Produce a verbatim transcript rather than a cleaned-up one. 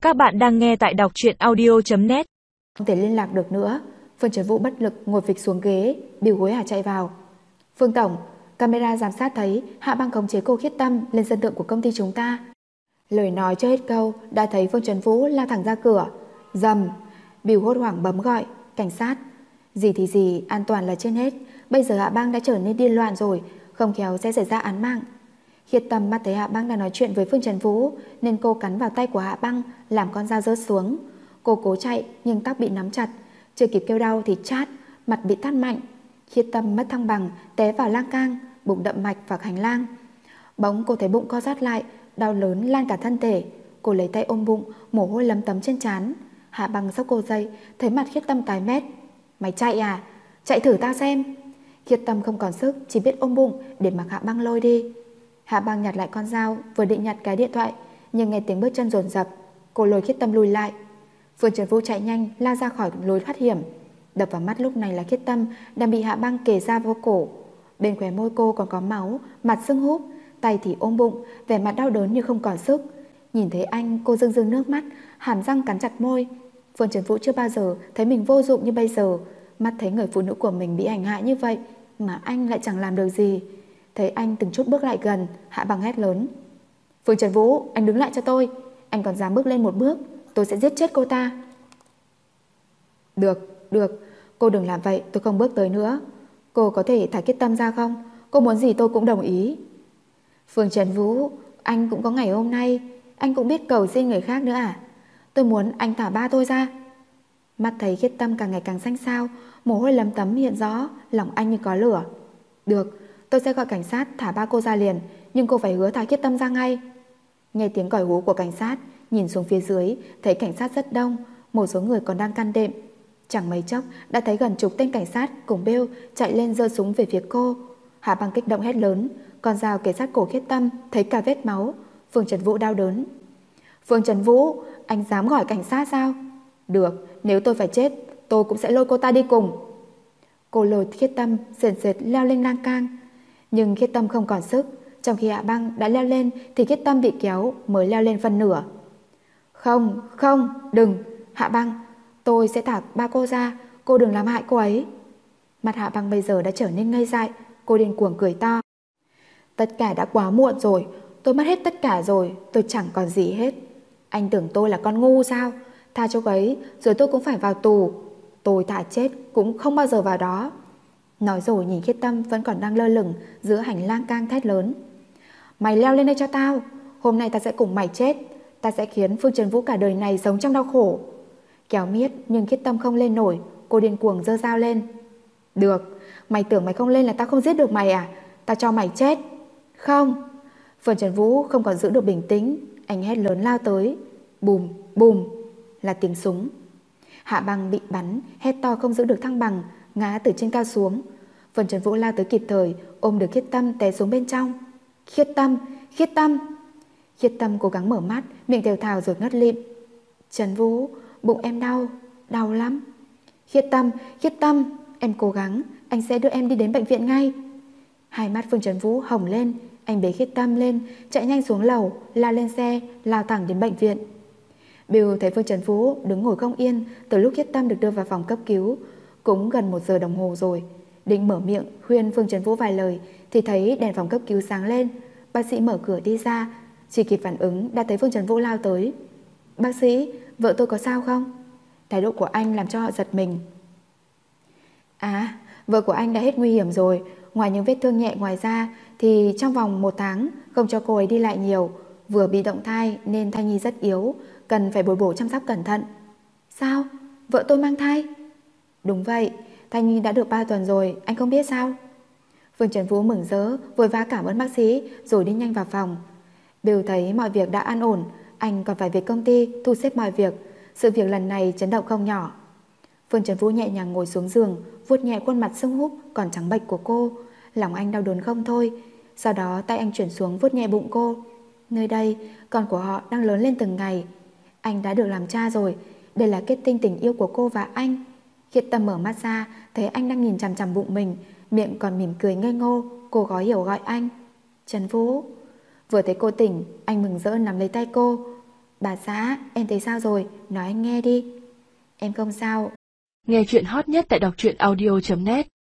Các bạn đang nghe tại đọc truyện audio chấm net. Không thể liên lạc được nữa. Phương Trấn Vũ bất lực ngồi phịch xuống ghế, bìu gối hả chạy vào. Phương Tổng, camera giám sát thấy Hạ Băng khống chế cô Khiết Tâm lên sân thượng của công ty chúng ta. Lời nói chưa hết câu đã thấy Phương Trấn Vũ lao thẳng ra cửa. Dầm, bìu hốt hoảng bấm gọi cảnh sát. Gì thì gì, an toàn là trên hết. Bây giờ Hạ Băng đã trở nên điên loạn rồi, không khéo sẽ xảy ra án mạng. Khiết Tâm mắt thấy Hạ Băng đang nói chuyện với Phương Trấn Vũ nên cô cắn vào tay của Hạ Băng làm con dao rớt xuống. Cô cố chạy nhưng tóc bị nắm chặt, chưa kịp kêu đau thì chát, mặt bị tát mạnh. Khiết Tâm mất thăng bằng, té vào lan can, bụng đậm mạch vào hành lang. Bỗng cô thấy bụng co rát lại, đau lớn lan cả thân thể. Cô lấy tay ôm bụng, mồ hôi lấm tấm trên trán. Hạ Băng xốc cô dậy, thấy mặt Khiết Tâm tái mét. Mày chạy à? Chạy thử tao xem. Khiết Tâm không còn sức, chỉ biết ôm bụng để mặc Hạ Băng lôi đi. Hạ Băng nhặt lại con dao, vừa định nhặt cái điện thoại, nhưng nghe tiếng bước chân dồn dập, cô lôi Khiết Tâm lùi lại. Phương Trấn Vũ chạy nhanh la ra khỏi lối thoát hiểm. Đập vào mắt lúc này là Khiết Tâm đang bị Hạ Băng kề ra vô cổ. Bên khóe môi cô còn có máu, mặt sưng húp, tay thì ôm bụng, vẻ mặt đau đớn như không còn sức. Nhìn thấy anh, cô rưng rưng nước mắt, hàm răng cắn chặt môi. Phương Trấn Vũ chưa bao giờ thấy mình vô dụng như bây giờ. Mắt thấy người phụ nữ của mình bị hành hạ như vậy mà anh lại chẳng làm được gì. Thấy anh từng chút bước lại gần, Hạ Băng hét lớn. Phương Trấn Vũ, anh đứng lại cho tôi. Anh còn dám bước lên một bước, tôi sẽ giết chết cô ta. Được, được, cô đừng làm vậy, tôi không bước tới nữa. Cô có thể thả Khiết Tâm ra không? Cô muốn gì tôi cũng đồng ý. Phương Trấn Vũ, anh cũng có ngày hôm nay. Anh cũng biết cầu xin người khác nữa à? Tôi muốn anh thả ba tôi ra. Mắt thấy Khiết Tâm càng ngày càng xanh xao, mồ hôi lấm tấm hiện rõ, lòng anh như có lửa. Được, tôi sẽ gọi cảnh sát thả ba cô ra liền, nhưng cô phải hứa thả Khiết Tâm ra ngay. Nghe tiếng còi hú của cảnh sát, nhìn xuống phía dưới, thấy cảnh sát rất đông, một số người còn đang can đệm. Chẳng mấy chốc đã thấy gần chục tên cảnh sát cùng bêu chạy lên giơ súng về phía cô. Hạ Băng kích động hét lớn, con dao kề sát cổ Khiết Tâm, thấy cả vết máu. Phương Trấn Vũ đau đớn. Phương Trấn Vũ, anh dám gọi cảnh sát sao? Được, nếu tôi phải chết, tôi cũng sẽ lôi cô ta đi cùng. Cô lôi Khiết Tâm sền sệt leo lên lan can. Nhưng Khiết Tâm không còn sức. Trong khi Hạ Băng đã leo lên thì Khiết Tâm bị kéo mới leo lên phân nửa. Không, không, đừng, Hạ Băng, tôi sẽ thả ba cô ra, cô đừng làm hại cô ấy. Mặt Hạ Băng bây giờ đã trở nên ngây dại, cô điên cuồng cười to. Tất cả đã quá muộn rồi, tôi mất hết tất cả rồi, tôi chẳng còn gì hết. Anh tưởng tôi là con ngu sao? Tha cho cô ấy rồi tôi cũng phải vào tù. Tôi thả chết cũng không bao giờ vào đó. Nói rồi nhìn Khiết Tâm vẫn còn đang lơ lửng giữa hành lang cang thét lớn. Mày leo lên đây cho tao. Hôm nay ta sẽ cùng mày chết. Ta sẽ khiến Phương Trấn Vũ cả đời này sống trong đau khổ. Kéo miết nhưng Khiết Tâm không lên nổi. Cô điên cuồng giơ dao lên. Được, mày tưởng mày không lên là ta không giết được mày à? Ta cho mày chết. Không. Phương Trấn Vũ không còn giữ được bình tĩnh. Anh hét lớn lao tới. Bùm, bùm là tiếng súng. Hạ Băng bị bắn, hét to không giữ được thăng bằng, ngã từ trên cao xuống. Phương Trấn Vũ lao tới kịp thời, ôm được Khiết Tâm té xuống bên trong. Khiết Tâm, Khiết Tâm. Khiết Tâm cố gắng mở mắt, miệng thều thào rồi ngất lịm. Trấn Vũ, bụng em đau, đau lắm. Khiết Tâm, Khiết Tâm, em cố gắng, anh sẽ đưa em đi đến bệnh viện ngay. Hai mắt Phương Trấn Vũ hồng lên, anh bế Khiết Tâm lên, chạy nhanh xuống lầu, lao lên xe, lao thẳng đến bệnh viện. Bill thấy Phương Trấn Vũ đứng ngồi không yên từ lúc Khiết Tâm được đưa vào phòng cấp cứu. Cũng gần một giờ đồng hồ rồi. Định mở miệng khuyên Phương Trấn Vũ vài lời thì thấy đèn phòng cấp cứu sáng lên. Bác sĩ mở cửa đi ra. Chỉ kịp phản ứng đã thấy Phương Trấn Vũ lao tới. Bác sĩ, vợ tôi có sao không? Thái độ của anh làm cho họ giật mình. À, vợ của anh đã hết nguy hiểm rồi. Ngoài những vết thương nhẹ ngoài ra thì trong vòng một tháng không cho cô ấy đi lại nhiều. Vừa bị động thai nên thai nhi rất yếu, cần phải bồi bổ chăm sóc cẩn thận. Sao? Vợ tôi mang thai? Đúng vậy, thai nhi đã được ba tuần rồi, anh không biết sao? Phương Trấn Vũ mừng rỡ, vội vã cảm ơn bác sĩ rồi đi nhanh vào phòng. Bill thấy mọi việc đã an ổn, anh còn phải về công ty thu xếp mọi việc. Sự việc lần này chấn động không nhỏ. Phương Trấn Vũ nhẹ nhàng ngồi xuống giường, vuốt nhẹ khuôn mặt sưng húp còn trắng bệch của cô. Lòng anh đau đớn không thôi. Sau đó tay anh chuyển xuống vuốt nhẹ bụng cô. Nơi đây, con của họ đang lớn lên từng ngày. Anh đã được làm cha rồi. Đây là kết tinh tình yêu của cô và anh. Khiết Tâm mở mắt ra, thấy anh đang nhìn chằm chằm bụng mình, miệng còn mỉm cười ngây ngô. Cô khó hiểu gọi anh. Trấn Vũ. Vừa thấy cô tỉnh, anh mừng rỡ nắm lấy tay cô. Bà xã, em thấy sao rồi? Nói anh nghe đi. Em không sao. Nghe chuyện hot nhất tại đọc truyện audio chấm net